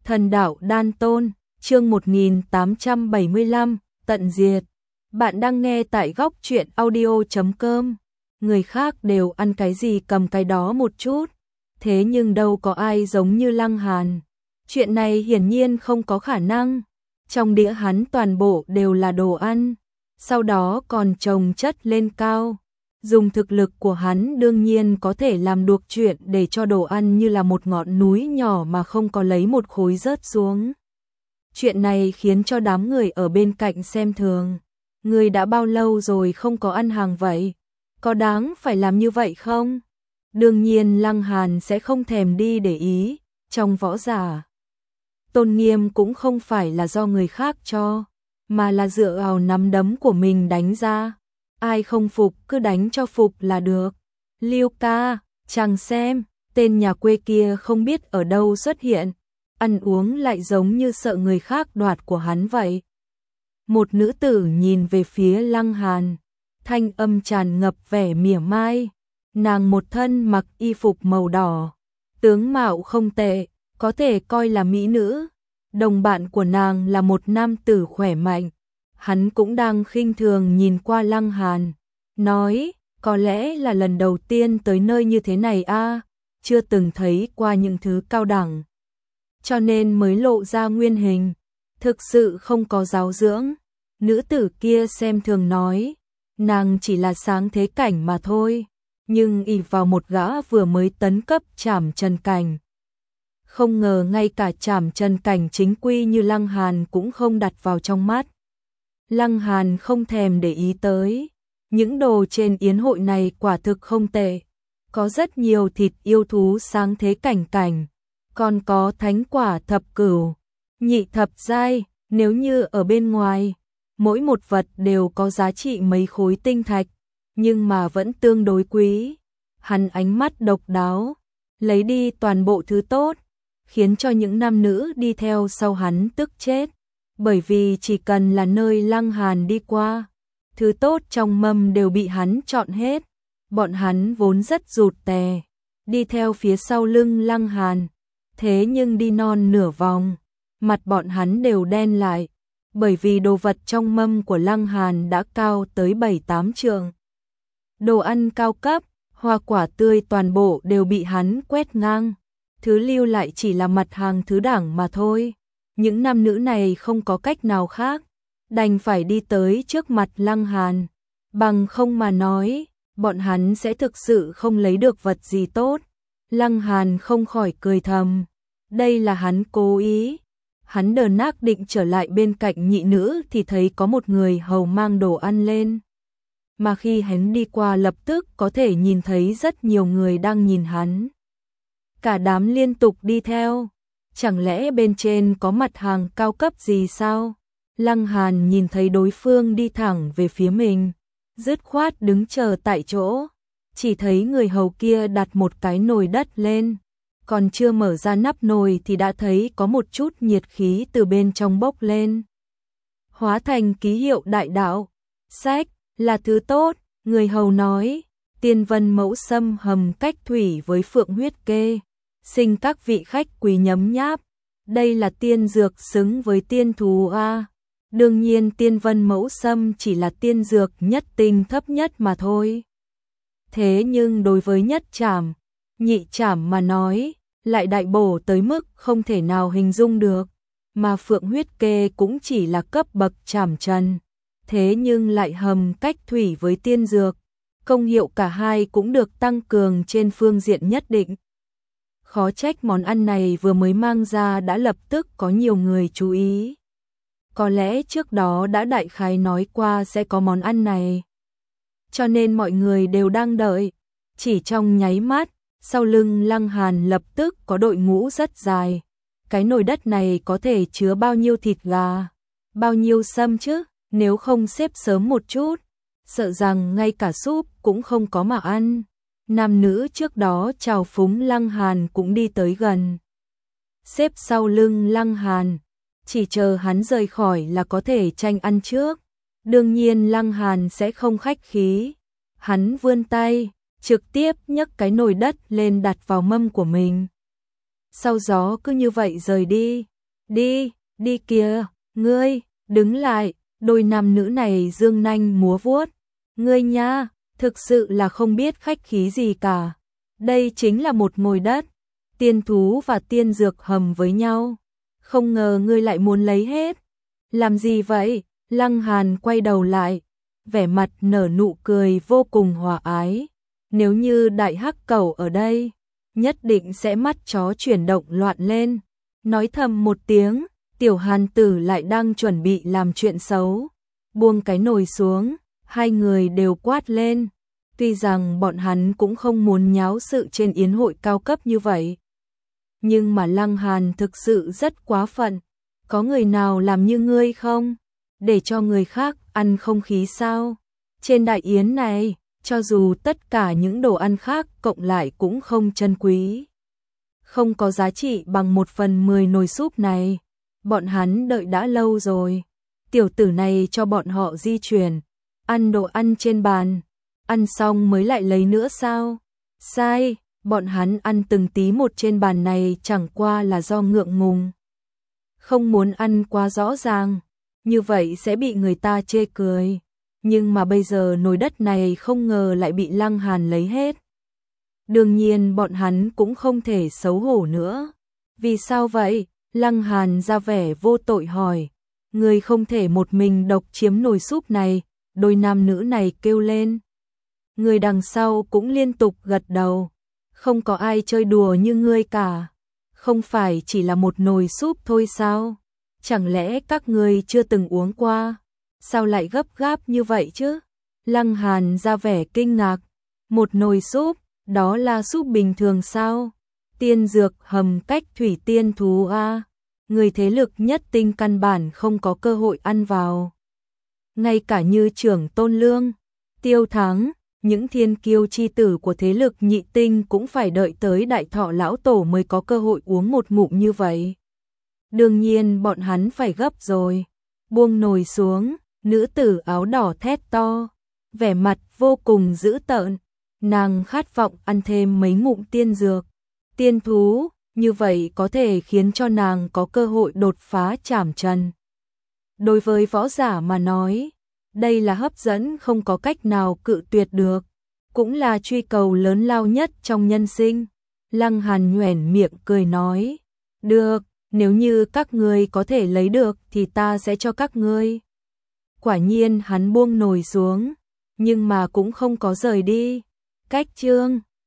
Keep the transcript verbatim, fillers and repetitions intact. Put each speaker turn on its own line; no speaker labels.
Thần đạo đan tôn, chương một nghìn tám trăm bảy mươi lăm, tận diệt. Bạn đang nghe tại góc truyện audio chấm com. Người khác đều ăn cái gì cầm cái đó một chút. Thế nhưng đâu có ai giống như Lăng Hàn. Chuyện này hiển nhiên không có khả năng. Trong đĩa hắn toàn bộ đều là đồ ăn. Sau đó còn chồng chất lên cao. Dùng thực lực của hắn đương nhiên có thể làm được chuyện để cho đồ ăn như là một ngọn núi nhỏ mà không có lấy một khối rớt xuống. Chuyện này khiến cho đám người ở bên cạnh xem thường. Người đã bao lâu rồi không có ăn hàng vậy? Có đáng phải làm như vậy không? Đương nhiên Lăng Hàn sẽ không thèm đi để ý. Trong võ giả, tôn nghiêm cũng không phải là do người khác cho, mà là dựa vào nắm đấm của mình đánh ra. Ai không phục cứ đánh cho phục là được. Liêu ca, chàng xem, tên nhà quê kia không biết ở đâu xuất hiện, ăn uống lại giống như sợ người khác đoạt của hắn vậy. Một nữ tử nhìn về phía Lăng Hàn, thanh âm tràn ngập vẻ mỉa mai. Nàng một thân mặc y phục màu đỏ, tướng mạo không tệ, có thể coi là mỹ nữ. Đồng bạn của nàng là một nam tử khỏe mạnh. Hắn cũng đang khinh thường nhìn qua Lăng Hàn, nói, có lẽ là lần đầu tiên tới nơi như thế này a, chưa từng thấy qua những thứ cao đẳng, cho nên mới lộ ra nguyên hình, thực sự không có giáo dưỡng. Nữ tử kia xem thường nói, nàng chỉ là sáng thế cảnh mà thôi, nhưng ỷ vào một gã vừa mới tấn cấp Trảm Chân cảnh. Không ngờ ngay cả Trảm Chân cảnh chính quy như Lăng Hàn cũng không đặt vào trong mắt. Lăng Hàn không thèm để ý tới, những đồ trên yến hội này quả thực không tệ, có rất nhiều thịt yêu thú sáng thế cảnh cảnh, còn có thánh quả thập cửu, nhị thập giai, nếu như ở bên ngoài, mỗi một vật đều có giá trị mấy khối tinh thạch, nhưng mà vẫn tương đối quý. Hắn ánh mắt độc đáo, lấy đi toàn bộ thứ tốt, khiến cho những nam nữ đi theo sau hắn tức chết. Bởi vì chỉ cần là nơi Lăng Hàn đi qua, thứ tốt trong mâm đều bị hắn chọn hết. Bọn hắn vốn rất rụt rè, đi theo phía sau lưng Lăng Hàn, thế nhưng đi non nửa vòng, mặt bọn hắn đều đen lại, bởi vì đồ vật trong mâm của Lăng Hàn đã cao tới bảy tám trượng. Đồ ăn cao cấp, hoa quả tươi toàn bộ đều bị hắn quét ngang, thứ lưu lại chỉ là mặt hàng thứ đẳng mà thôi. Những nam nữ này không có cách nào khác, đành phải đi tới trước mặt Lăng Hàn, bằng không mà nói, bọn hắn sẽ thực sự không lấy được vật gì tốt. Lăng Hàn không khỏi cười thầm, đây là hắn cố ý. Hắn đờ nác định trở lại bên cạnh nhị nữ thì thấy có một người hầu mang đồ ăn lên. Mà khi hắn đi qua lập tức có thể nhìn thấy rất nhiều người đang nhìn hắn. Cả đám liên tục đi theo. Chẳng lẽ bên trên có mặt hàng cao cấp gì sao? Lăng Hàn nhìn thấy đối phương đi thẳng về phía mình, dứt khoát đứng chờ tại chỗ. Chỉ thấy người hầu kia đặt một cái nồi đất lên, còn chưa mở ra nắp nồi thì đã thấy có một chút nhiệt khí từ bên trong bốc lên. Hóa thành ký hiệu đại đạo. Sách, là thứ tốt, người hầu nói, tiên vân mẫu sâm hầm cách thủy với phượng huyết kê. Xin các vị khách quý nhấm nháp, đây là tiên dược xứng với tiên thú a. Đương nhiên tiên vân mẫu sâm chỉ là tiên dược nhất tinh thấp nhất mà thôi. Thế nhưng đối với nhất trảm, nhị trảm mà nói, lại đại bổ tới mức không thể nào hình dung được. Mà phượng huyết kê cũng chỉ là cấp bậc trảm trần, thế nhưng lại hầm cách thủy với tiên dược, công hiệu cả hai cũng được tăng cường trên phương diện nhất định. Khó trách món ăn này vừa mới mang ra đã lập tức có nhiều người chú ý. Có lẽ trước đó đã đại khái nói qua sẽ có món ăn này, cho nên mọi người đều đang đợi. Chỉ trong nháy mắt, sau lưng Lăng Hàn lập tức có đội ngũ rất dài. Cái nồi đất này có thể chứa bao nhiêu thịt gà, bao nhiêu sâm chứ, nếu không xếp sớm một chút, sợ rằng ngay cả súp cũng không có mà ăn. Nam nữ trước đó chào phúng Lăng Hàn cũng đi tới gần, xếp sau lưng Lăng Hàn, chỉ chờ hắn rời khỏi là có thể tranh ăn trước. Đương nhiên Lăng Hàn sẽ không khách khí, hắn vươn tay, trực tiếp nhấc cái nồi đất lên đặt vào mâm của mình. Sau gió cứ như vậy rời đi, Đi, đi kìa, ngươi, đứng lại, đôi nam nữ này dương nanh múa vuốt. Ngươi nha, thực sự là không biết khách khí gì cả. Đây chính là một ngôi đất, tiên thú và tiên dược hầm với nhau. Không ngờ ngươi lại muốn lấy hết. Làm gì vậy? Lăng Hàn quay đầu lại, vẻ mặt nở nụ cười vô cùng hòa ái. Nếu như đại hắc cẩu ở đây, nhất định sẽ mắt chó chuyển động loạn lên. Nói thầm một tiếng, tiểu Hàn tử lại đang chuẩn bị làm chuyện xấu. Buông cái nồi xuống, hai người đều quát lên. Tuy rằng bọn hắn cũng không muốn nháo sự trên yến hội cao cấp như vậy. Nhưng mà Lăng Hàn thực sự rất quá phận. Có người nào làm như ngươi không? Để cho người khác ăn không khí sao? Trên đại yến này, cho dù tất cả những đồ ăn khác cộng lại cũng không chân quý. Không có giá trị bằng một phần mười nồi súp này. Bọn hắn đợi đã lâu rồi. Tiểu tử này cho bọn họ di chuyển. Ăn đồ ăn trên bàn. Ăn xong mới lại lấy nữa sao? Sai, bọn hắn ăn từng tí một trên bàn này chẳng qua là do ngượng ngùng. Không muốn ăn quá rõ ràng. Như vậy sẽ bị người ta chê cười. Nhưng mà bây giờ nồi đất này không ngờ lại bị Lăng Hàn lấy hết. Đương nhiên bọn hắn cũng không thể xấu hổ nữa. Vì sao vậy? Lăng Hàn ra vẻ vô tội hỏi. Người không thể một mình độc chiếm nồi súp này. Đôi nam nữ này kêu lên. Người đằng sau cũng liên tục gật đầu. Không có ai chơi đùa như ngươi cả. Không phải chỉ là một nồi súp thôi sao? Chẳng lẽ các ngươi chưa từng uống qua? Sao lại gấp gáp như vậy chứ? Lăng Hàn ra vẻ kinh ngạc. Một nồi súp, đó là súp bình thường sao? Tiên dược hầm cách thủy tiên thú a. Người thế lực nhất tinh căn bản không có cơ hội ăn vào. Ngay cả như trưởng Tôn Lương, Tiêu Thắng, những thiên kiêu chi tử của thế lực nhị tinh cũng phải đợi tới đại thọ lão tổ mới có cơ hội uống một ngụm như vậy. Đương nhiên bọn hắn phải gấp rồi. Buông nồi xuống, nữ tử áo đỏ thét to, vẻ mặt vô cùng dữ tợn. Nàng khát vọng ăn thêm mấy ngụm tiên dược, tiên thú, như vậy có thể khiến cho nàng có cơ hội đột phá trảm trần. Đối với võ giả mà nói, đây là hấp dẫn không có cách nào cự tuyệt được, cũng là truy cầu lớn lao nhất trong nhân sinh. Lăng Hàn nhoẻn miệng cười nói, được, nếu như các ngươi có thể lấy được thì ta sẽ cho các ngươi. Quả nhiên hắn buông nồi xuống, nhưng mà cũng không có rời đi. Cách chương